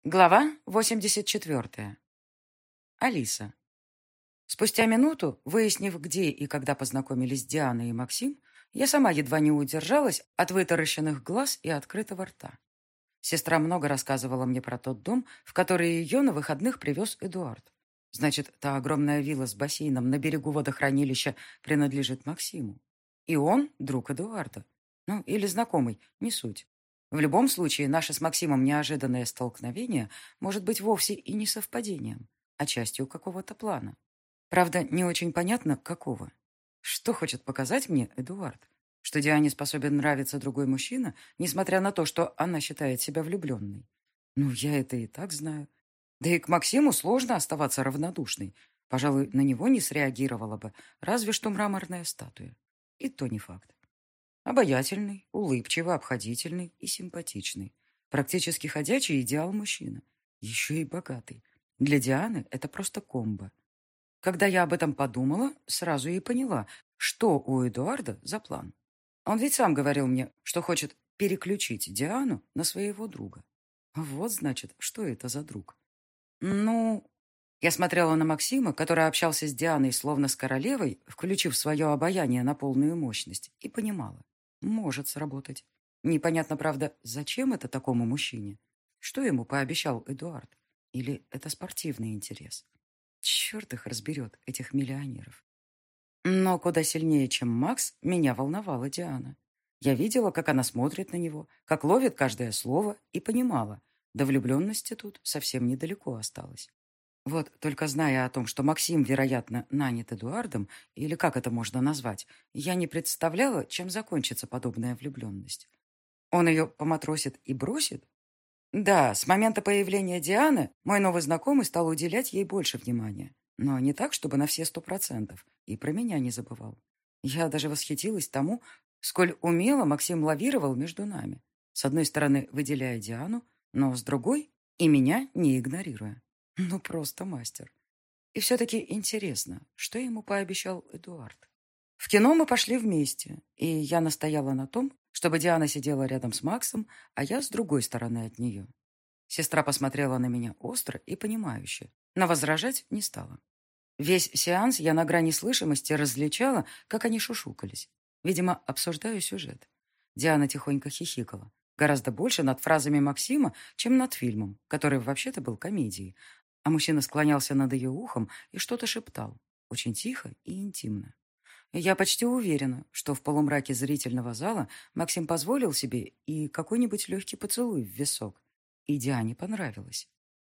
Глава 84. Алиса. Спустя минуту, выяснив, где и когда познакомились Диана и Максим, я сама едва не удержалась от вытаращенных глаз и открытого рта. Сестра много рассказывала мне про тот дом, в который ее на выходных привез Эдуард. Значит, та огромная вилла с бассейном на берегу водохранилища принадлежит Максиму. И он друг Эдуарда. Ну, или знакомый, не суть. В любом случае, наше с Максимом неожиданное столкновение может быть вовсе и не совпадением, а частью какого-то плана. Правда, не очень понятно, какого. Что хочет показать мне Эдуард? Что Диане способен нравиться другой мужчина, несмотря на то, что она считает себя влюбленной? Ну, я это и так знаю. Да и к Максиму сложно оставаться равнодушной. Пожалуй, на него не среагировала бы, разве что мраморная статуя. И то не факт. Обаятельный, улыбчивый, обходительный и симпатичный. Практически ходячий идеал мужчина. Еще и богатый. Для Дианы это просто комбо. Когда я об этом подумала, сразу и поняла, что у Эдуарда за план. Он ведь сам говорил мне, что хочет переключить Диану на своего друга. Вот, значит, что это за друг. Ну, я смотрела на Максима, который общался с Дианой словно с королевой, включив свое обаяние на полную мощность, и понимала. Может сработать. Непонятно, правда, зачем это такому мужчине? Что ему пообещал Эдуард? Или это спортивный интерес? Черт их разберет, этих миллионеров. Но куда сильнее, чем Макс, меня волновала Диана. Я видела, как она смотрит на него, как ловит каждое слово, и понимала, до влюбленности тут совсем недалеко осталось. Вот только зная о том, что Максим, вероятно, нанят Эдуардом, или как это можно назвать, я не представляла, чем закончится подобная влюбленность. Он ее поматросит и бросит? Да, с момента появления Дианы мой новый знакомый стал уделять ей больше внимания. Но не так, чтобы на все 100%. И про меня не забывал. Я даже восхитилась тому, сколь умело Максим лавировал между нами. С одной стороны, выделяя Диану, но с другой и меня не игнорируя. Ну, просто мастер. И все-таки интересно, что ему пообещал Эдуард. В кино мы пошли вместе, и я настояла на том, чтобы Диана сидела рядом с Максом, а я с другой стороны от нее. Сестра посмотрела на меня остро и понимающе, но возражать не стала. Весь сеанс я на грани слышимости различала, как они шушукались. Видимо, обсуждаю сюжет. Диана тихонько хихикала. Гораздо больше над фразами Максима, чем над фильмом, который вообще-то был комедией. А мужчина склонялся над ее ухом и что-то шептал. Очень тихо и интимно. Я почти уверена, что в полумраке зрительного зала Максим позволил себе и какой-нибудь легкий поцелуй в висок. И Диане понравилось.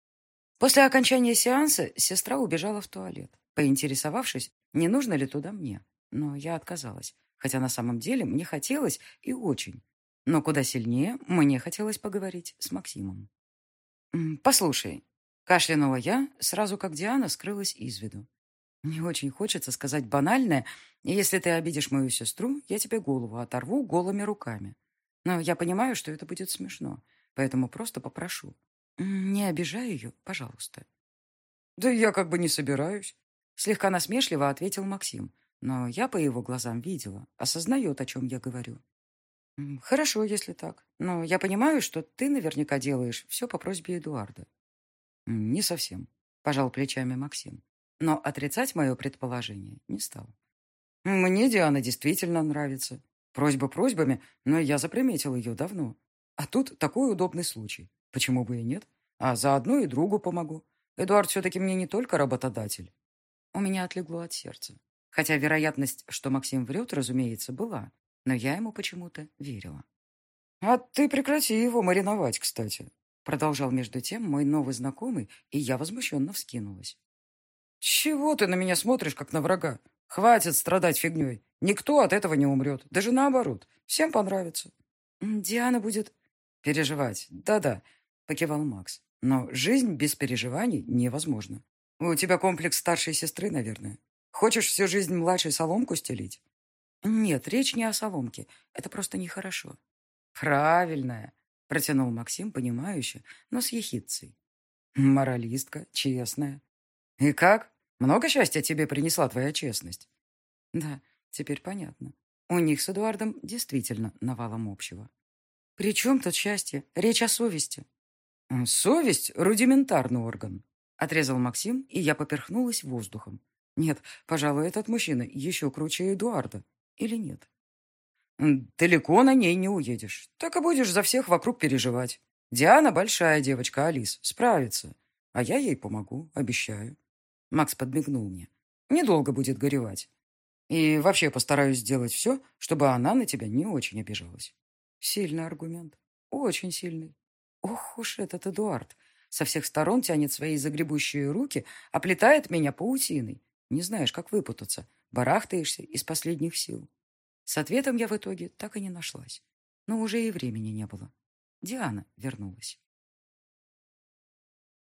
После окончания сеанса сестра убежала в туалет, поинтересовавшись, не нужно ли туда мне. Но я отказалась, хотя на самом деле мне хотелось и очень. Но куда сильнее мне хотелось поговорить с Максимом. «Послушай», — кашлянула я, сразу как Диана скрылась из виду. «Мне очень хочется сказать банальное, и если ты обидишь мою сестру, я тебе голову оторву голыми руками. Но я понимаю, что это будет смешно, поэтому просто попрошу. Не обижай ее, пожалуйста». «Да я как бы не собираюсь», — слегка насмешливо ответил Максим. Но я по его глазам видела, осознает, о чем я говорю. «Хорошо, если так. Но я понимаю, что ты наверняка делаешь все по просьбе Эдуарда». «Не совсем», — пожал плечами Максим. Но отрицать мое предположение не стал. «Мне Диана действительно нравится. Просьба просьбами, но я заприметил ее давно. А тут такой удобный случай. Почему бы и нет? А заодно и другу помогу. Эдуард все-таки мне не только работодатель». У меня отлегло от сердца. Хотя вероятность, что Максим врет, разумеется, была. Но я ему почему-то верила. «А ты прекрати его мариновать, кстати», — продолжал между тем мой новый знакомый, и я возмущенно вскинулась. «Чего ты на меня смотришь, как на врага? Хватит страдать фигней. Никто от этого не умрет. Даже наоборот. Всем понравится». «Диана будет...» «Переживать. Да-да», — покивал Макс. «Но жизнь без переживаний невозможна. У тебя комплекс старшей сестры, наверное. Хочешь всю жизнь младшей соломку стелить?» «Нет, речь не о соломке. Это просто нехорошо». «Правильная», — протянул Максим, понимающе, но с ехидцей. «Моралистка, честная. И как? Много счастья тебе принесла твоя честность?» Да, теперь понятно. У них с Эдуардом действительно навалом общего. «При чем тут счастье? Речь о совести». Совесть — рудиментарный орган, отрезал Максим, и я поперхнулась воздухом. Нет, пожалуй, этот мужчина еще круче Эдуарда. Или нет? Далеко на ней не уедешь. Так и будешь за всех вокруг переживать. Диана большая девочка, Алис, справится. А я ей помогу, обещаю. Макс подмигнул мне. Недолго будет горевать. И вообще постараюсь сделать все, чтобы она на тебя не очень обижалась. Сильный аргумент. Очень сильный. Ох уж этот Эдуард. Со всех сторон тянет свои загребущие руки, оплетает меня паутиной. Не знаешь, как выпутаться. Барахтаешься из последних сил. С ответом я в итоге так и не нашлась. Но уже и времени не было. Диана вернулась.